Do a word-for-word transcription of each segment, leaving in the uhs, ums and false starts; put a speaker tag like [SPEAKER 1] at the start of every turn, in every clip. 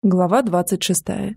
[SPEAKER 1] Глава двадцать шестая.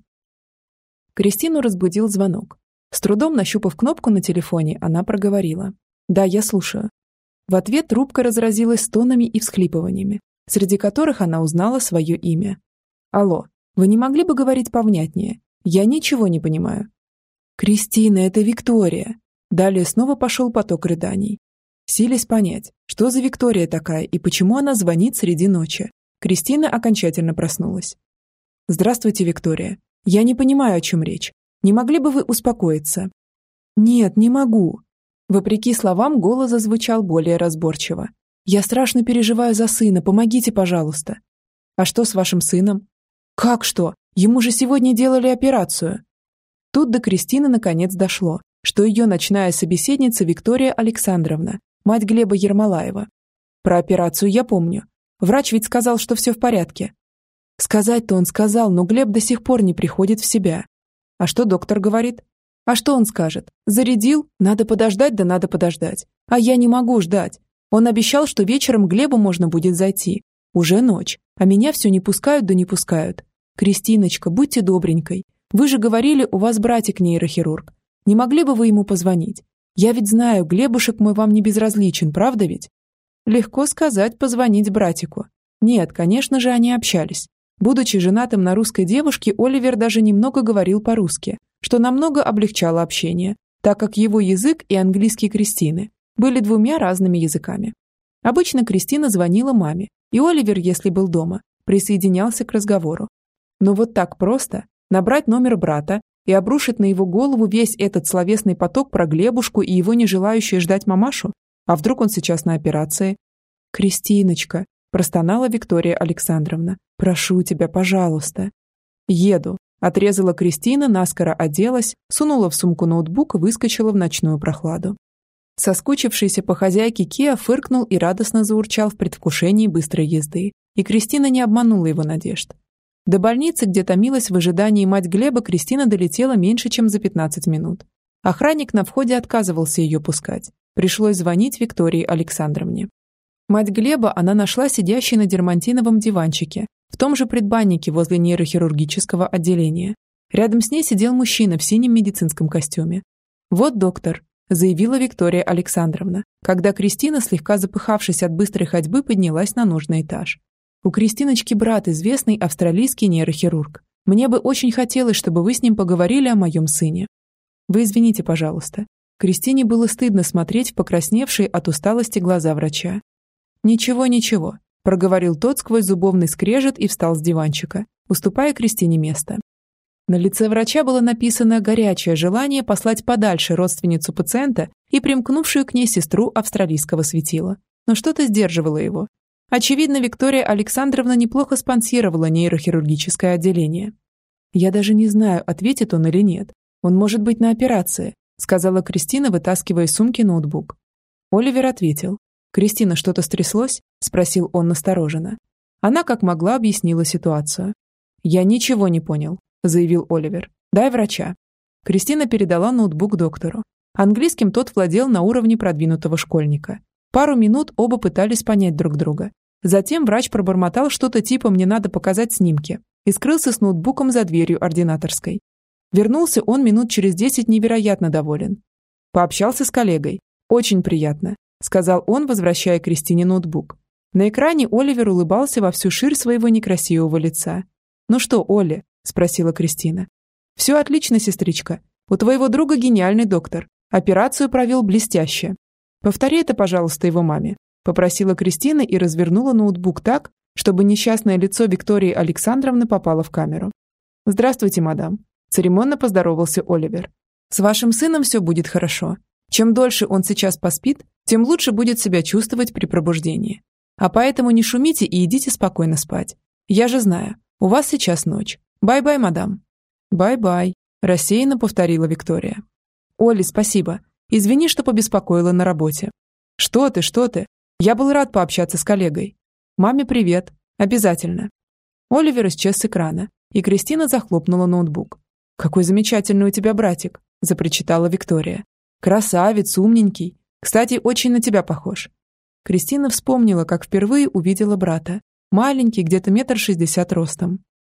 [SPEAKER 1] Кристину разбудил звонок. С трудом нащупав кнопку на телефоне, она проговорила: «Да, я слушаю». В ответ трубка разразилась стонами и всхлипываниями, среди которых она узнала свое имя. «Алло, вы не могли бы говорить повнятнее? Я ничего не понимаю». «Кристина, это Виктория». Далее снова пошел поток рыданий. Силясь понять, что за Виктория такая и почему она звонит среди ночи, Кристина окончательно проснулась. «Здравствуйте, Виктория. Я не понимаю, о чем речь. Не могли бы вы успокоиться?» «Нет, не могу». Вопреки словам, голос зазвучал более разборчиво. «Я страшно переживаю за сына. Помогите, пожалуйста». «А что с вашим сыном?» «Как что? Ему же сегодня делали операцию». Тут до Кристины наконец дошло, что ее ночная собеседница Виктория Александровна, мать Глеба Ермолаева. «Про операцию я помню. Врач ведь сказал, что все в порядке». Сказать-то он сказал, но Глеб до сих пор не приходит в себя. А что доктор говорит? А что он скажет? Зарядил? Надо подождать, да надо подождать. А я не могу ждать. Он обещал, что вечером к Глебу можно будет зайти. Уже ночь, а меня все не пускают да не пускают. Кристиночка, будьте добренькой. Вы же говорили, у вас братик нейрохирург. Не могли бы вы ему позвонить? Я ведь знаю, Глебушек мой вам не безразличен, правда ведь? Легко сказать, позвонить братику. Нет, конечно же, они общались. Будучи женатым на русской девушке, Оливер даже немного говорил по-русски, что намного облегчало общение, так как его язык и английский Кристины были двумя разными языками. Обычно Кристина звонила маме, и Оливер, если был дома, присоединялся к разговору. Но вот так просто набрать номер брата и обрушить на его голову весь этот словесный поток про Глебушку и его не желающую ждать мамашу? А вдруг он сейчас на операции? «Кристиночка», – простонала Виктория Александровна. «Прошу тебя, пожалуйста». «Еду», – отрезала Кристина, наскоро оделась, сунула в сумку ноутбук и выскочила в ночную прохладу. Соскучившийся по хозяйке Киа фыркнул и радостно заурчал в предвкушении быстрой езды, и Кристина не обманула его надежд. До больницы, где томилась в ожидании мать Глеба, Кристина долетела меньше, чем за пятнадцать минут. Охранник на входе отказывался ее пускать. Пришлось звонить Виктории Александровне. Мать Глеба она нашла сидящей на дермантиновом диванчике, в том же предбаннике возле нейрохирургического отделения. Рядом с ней сидел мужчина в синем медицинском костюме. «Вот доктор», – заявила Виктория Александровна, когда Кристина, слегка запыхавшись от быстрой ходьбы, поднялась на нужный этаж. «У Кристиночки брат, известный австралийский нейрохирург. Мне бы очень хотелось, чтобы вы с ним поговорили о моем сыне». «Вы извините, пожалуйста». Кристине было стыдно смотреть в покрасневшие от усталости глаза врача. «Ничего, ничего», – проговорил тот сквозь зубовный скрежет и встал с диванчика, уступая Кристине место. На лице врача было написано горячее желание послать подальше родственницу пациента и примкнувшую к ней сестру австралийского светила. Но что-то сдерживало его. Очевидно, Виктория Александровна неплохо спонсировала нейрохирургическое отделение. «Я даже не знаю, ответит он или нет. Он может быть на операции», – сказала Кристина, вытаскивая из сумки ноутбук. Оливер ответил. «Кристина, что-то стряслось?» – спросил он настороженно. Она как могла объяснила ситуацию. «Я ничего не понял», – заявил Оливер. «Дай врача». Кристина передала ноутбук доктору. Английским тот владел на уровне продвинутого школьника. Пару минут оба пытались понять друг друга. Затем врач пробормотал что-то типа «мне надо показать снимки» и скрылся с ноутбуком за дверью ординаторской. Вернулся он минут через десять невероятно доволен. Пообщался с коллегой. «Очень приятно», – сказал он, возвращая Кристине ноутбук. На экране Оливер улыбался во всю ширь своего некрасивого лица. «Ну что, Оля?» – спросила Кристина. «Все отлично, сестричка. У твоего друга гениальный доктор. Операцию провел блестяще. Повтори это, пожалуйста, его маме», – попросила Кристина и развернула ноутбук так, чтобы несчастное лицо Виктории Александровны попало в камеру. «Здравствуйте, мадам», – церемонно поздоровался Оливер. «С вашим сыном все будет хорошо. Чем дольше он сейчас поспит, тем лучше будет себя чувствовать при пробуждении. А поэтому не шумите и идите спокойно спать. Я же знаю, у вас сейчас ночь. Бай-бай, мадам». «Бай-бай», – рассеянно повторила Виктория. «Оли, спасибо. Извини, что побеспокоила на работе». «Что ты, что ты? Я был рад пообщаться с коллегой. Маме привет. Обязательно». Оливер исчез с экрана, и Кристина захлопнула ноутбук. «Какой замечательный у тебя братик», – запричитала Виктория. «Красавец, умненький. Кстати, очень на тебя похож». Кристина вспомнила, как впервые увидела брата. Маленький, где-то метр шестьдесят ростом.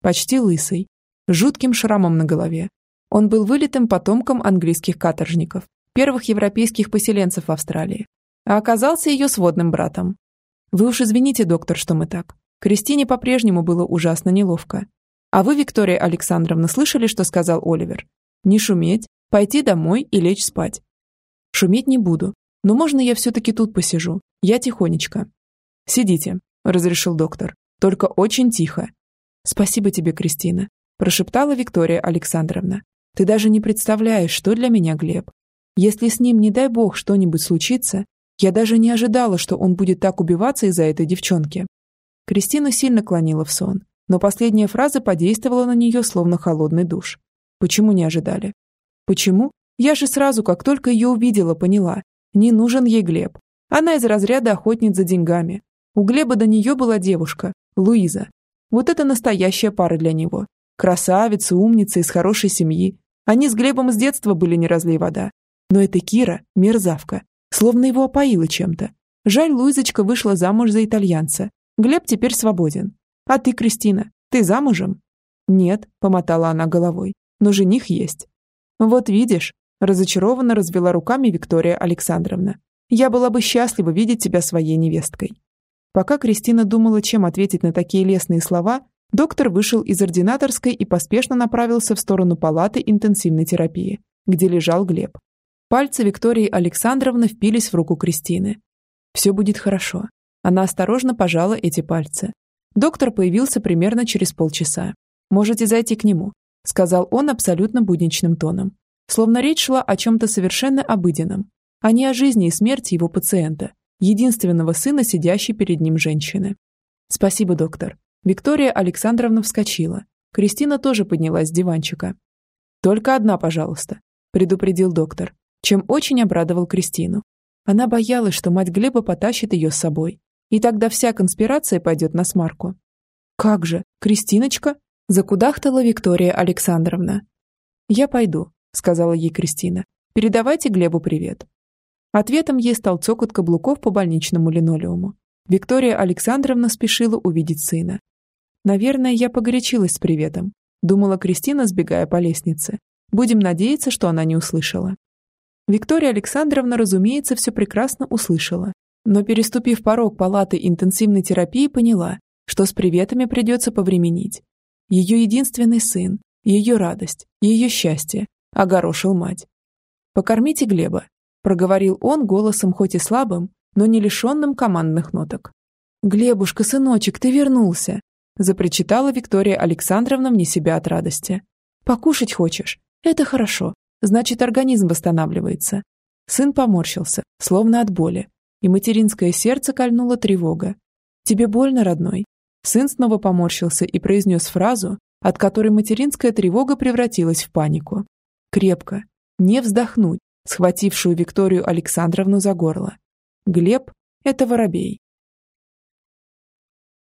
[SPEAKER 1] почти лысый, с жутким шрамом на голове. Он был вылитым потомком английских каторжников, первых европейских поселенцев в Австралии, а оказался ее сводным братом. Вы уж извините, доктор, что мы так. Кристине по-прежнему было ужасно неловко. А вы, Виктория Александровна, слышали, что сказал Оливер? Не шуметь, пойти домой и лечь спать. Шуметь не буду, но можно я все-таки тут посижу? Я тихонечко. Сидите, разрешил доктор, только очень тихо. Спасибо тебе, Кристина, прошептала Виктория Александровна. Ты даже не представляешь, что для меня Глеб. Если с ним, не дай бог, что-нибудь случится, я даже не ожидала, что он будет так убиваться из-за этой девчонки. Кристину сильно клонила в сон, но последняя фраза подействовала на нее словно холодный душ. Почему не ожидали? Почему? Я же сразу, как только ее увидела, поняла. Не нужен ей Глеб. Она из разряда охотниц за деньгами. У Глеба до нее была девушка, Луиза. Вот это настоящая пара для него. Красавица, умница, из хорошей семьи. Они с Глебом с детства были не разлей вода. Но эта Кира – мерзавка. Словно его опоила чем-то. Жаль, Луизочка вышла замуж за итальянца. Глеб теперь свободен. А ты, Кристина, ты замужем? Нет, помотала она головой. Но жених есть. Вот видишь, разочарованно развела руками Виктория Александровна. Я была бы счастлива видеть тебя своей невесткой. Пока Кристина думала, чем ответить на такие лестные слова, доктор вышел из ординаторской и поспешно направился в сторону палаты интенсивной терапии, где лежал Глеб. Пальцы Виктории Александровны впились в руку Кристины. Все будет хорошо. Она осторожно пожала эти пальцы. Доктор появился примерно через полчаса. «Можете зайти к нему», — сказал он абсолютно будничным тоном. Словно речь шла о чем-то совершенно обыденном, а не о жизни и смерти его пациента, единственного сына, сидящей перед ним женщины. «Спасибо, доктор». Виктория Александровна вскочила. Кристина тоже поднялась с диванчика. «Только одна, пожалуйста», — предупредил доктор, чем очень обрадовал Кристину. Она боялась, что мать Глеба потащит ее с собой, и тогда вся конспирация пойдет на смарку. «Как же, Кристиночка?» – закудахтала Виктория Александровна. «Я пойду», – сказала ей Кристина. «Передавайте Глебу привет». Ответом ей стал цокот каблуков по больничному линолеуму. Виктория Александровна спешила увидеть сына. «Наверное, я погорячилась с приветом», – думала Кристина, сбегая по лестнице. «Будем надеяться, что она не услышала». Виктория Александровна, разумеется, все прекрасно услышала, но, переступив порог палаты интенсивной терапии, поняла, что с приветами придется повременить. Ее единственный сын, ее радость, ее счастье огорошил мать. «Покормите Глеба», – проговорил он голосом хоть и слабым, но не лишенным командных ноток. «Глебушка, сыночек, ты вернулся», – запричитала Виктория Александровна вне себя от радости. «Покушать хочешь? Это хорошо. Значит, организм восстанавливается». Сын поморщился, словно от боли, и материнское сердце кольнула тревога. «Тебе больно, родной?» Сын снова поморщился и произнес фразу, от которой материнская тревога превратилась в панику. Крепко, не вздохнуть, схватившую Викторию Александровну за горло. Глеб – это воробей.